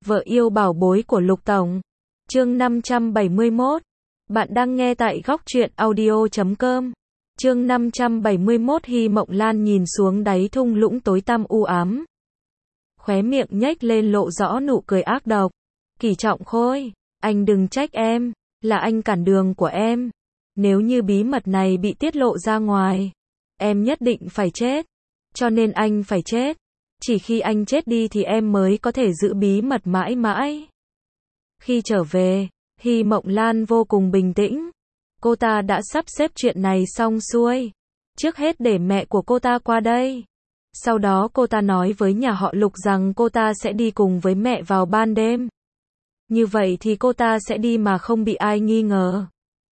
Vợ yêu bảo bối của Lục Tổng. Chương 571. Bạn đang nghe tại góc truyện audio.com. Chương 571. Hy Mộng Lan nhìn xuống đáy thung lũng tối tăm u ám. Khóe miệng nhếch lên lộ rõ nụ cười ác độc. Kỷ Trọng Khôi, anh đừng trách em, là anh cản đường của em. Nếu như bí mật này bị tiết lộ ra ngoài, em nhất định phải chết. Cho nên anh phải chết. Chỉ khi anh chết đi thì em mới có thể giữ bí mật mãi mãi. Khi trở về, Hy Mộng Lan vô cùng bình tĩnh. Cô ta đã sắp xếp chuyện này xong xuôi. Trước hết để mẹ của cô ta qua đây. Sau đó cô ta nói với nhà họ Lục rằng cô ta sẽ đi cùng với mẹ vào ban đêm. Như vậy thì cô ta sẽ đi mà không bị ai nghi ngờ.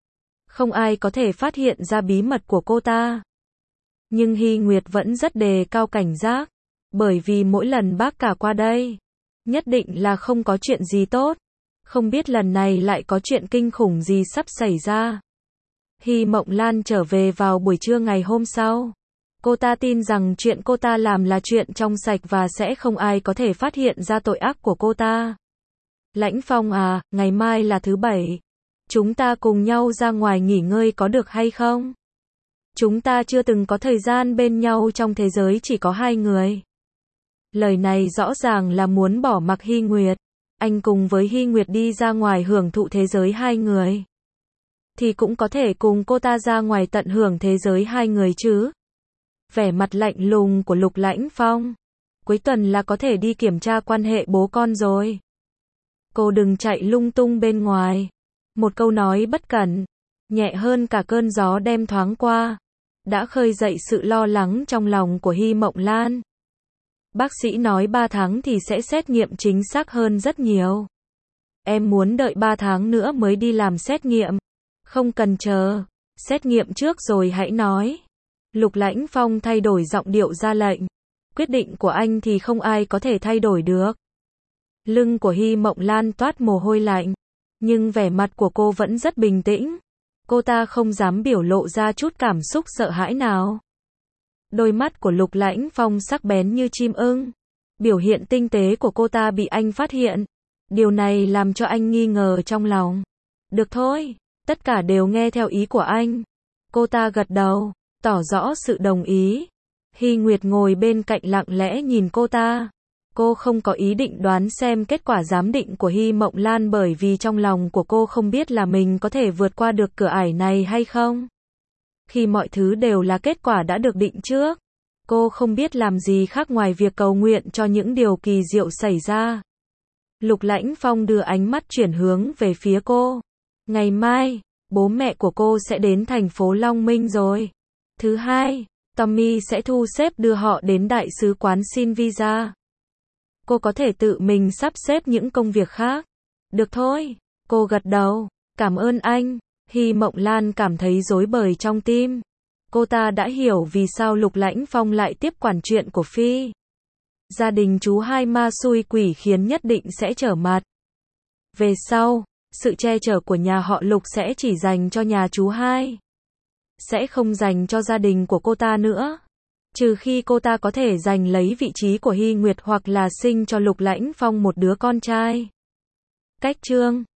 Không ai có thể phát hiện ra bí mật của cô ta. Nhưng Hy Nguyệt vẫn rất đề cao cảnh giác. Bởi vì mỗi lần bác cả qua đây, nhất định là không có chuyện gì tốt. Không biết lần này lại có chuyện kinh khủng gì sắp xảy ra. Hy Mộng Lan trở về vào buổi trưa ngày hôm sau. Cô ta tin rằng chuyện cô ta làm là chuyện trong sạch và sẽ không ai có thể phát hiện ra tội ác của cô ta. Lãnh Phong à, ngày mai là thứ Bảy. Chúng ta cùng nhau ra ngoài nghỉ ngơi có được hay không? Chúng ta chưa từng có thời gian bên nhau trong thế giới chỉ có hai người. Lời này rõ ràng là muốn bỏ mặc Hy Nguyệt. Anh cùng với Hy Nguyệt đi ra ngoài hưởng thụ thế giới hai người. Thì cũng có thể cùng cô ta ra ngoài tận hưởng thế giới hai người chứ. Vẻ mặt lạnh lùng của Lục Lãnh Phong. Cuối tuần là có thể đi kiểm tra quan hệ bố con rồi. Cô đừng chạy lung tung bên ngoài. Một câu nói bất cẩn, nhẹ hơn cả cơn gió đêm thoáng qua, đã khơi dậy sự lo lắng trong lòng của Hy Mộng Lan. Bác sĩ nói 3 tháng thì sẽ xét nghiệm chính xác hơn rất nhiều. Em muốn đợi 3 tháng nữa mới đi làm xét nghiệm. Không cần chờ. Xét nghiệm trước rồi hãy nói. Lục Lãnh Phong thay đổi giọng điệu ra lệnh. Quyết định của anh thì không ai có thể thay đổi được. Lưng của Hy Mộng Lan toát mồ hôi lạnh. Nhưng vẻ mặt của cô vẫn rất bình tĩnh. Cô ta không dám biểu lộ ra chút cảm xúc sợ hãi nào. Đôi mắt của Lục Lãnh Phong sắc bén như chim ưng. Biểu hiện tinh tế của cô ta bị anh phát hiện. Điều này làm cho anh nghi ngờ trong lòng. Được thôi, tất cả đều nghe theo ý của anh. Cô ta gật đầu, tỏ rõ sự đồng ý. Hy Nguyệt ngồi bên cạnh lặng lẽ nhìn cô ta. Cô không có ý định đoán xem kết quả giám định của Hy Mộng Lan bởi vì trong lòng của cô không biết là mình có thể vượt qua được cửa ải này hay không. Khi mọi thứ đều là kết quả đã được định trước, cô không biết làm gì khác ngoài việc cầu nguyện cho những điều kỳ diệu xảy ra. Lục Lãnh Phong đưa ánh mắt chuyển hướng về phía cô. Ngày mai, bố mẹ của cô sẽ đến thành phố Long Minh rồi. Thứ hai, Tommy sẽ thu xếp đưa họ đến đại sứ quán xin visa. Cô có thể tự mình sắp xếp những công việc khác. Được thôi, cô gật đầu. Cảm ơn anh. Hy Mộng Lan cảm thấy rối bời trong tim. Cô ta đã hiểu vì sao Lục Lãnh Phong lại tiếp quản chuyện của Phi. Gia đình chú hai ma xui quỷ khiến nhất định sẽ trở mặt. Về sau, sự che chở của nhà họ Lục sẽ chỉ dành cho nhà chú hai. Sẽ không dành cho gia đình của cô ta nữa. Trừ khi cô ta có thể giành lấy vị trí của Hy Nguyệt hoặc là sinh cho Lục Lãnh Phong một đứa con trai. Cách chương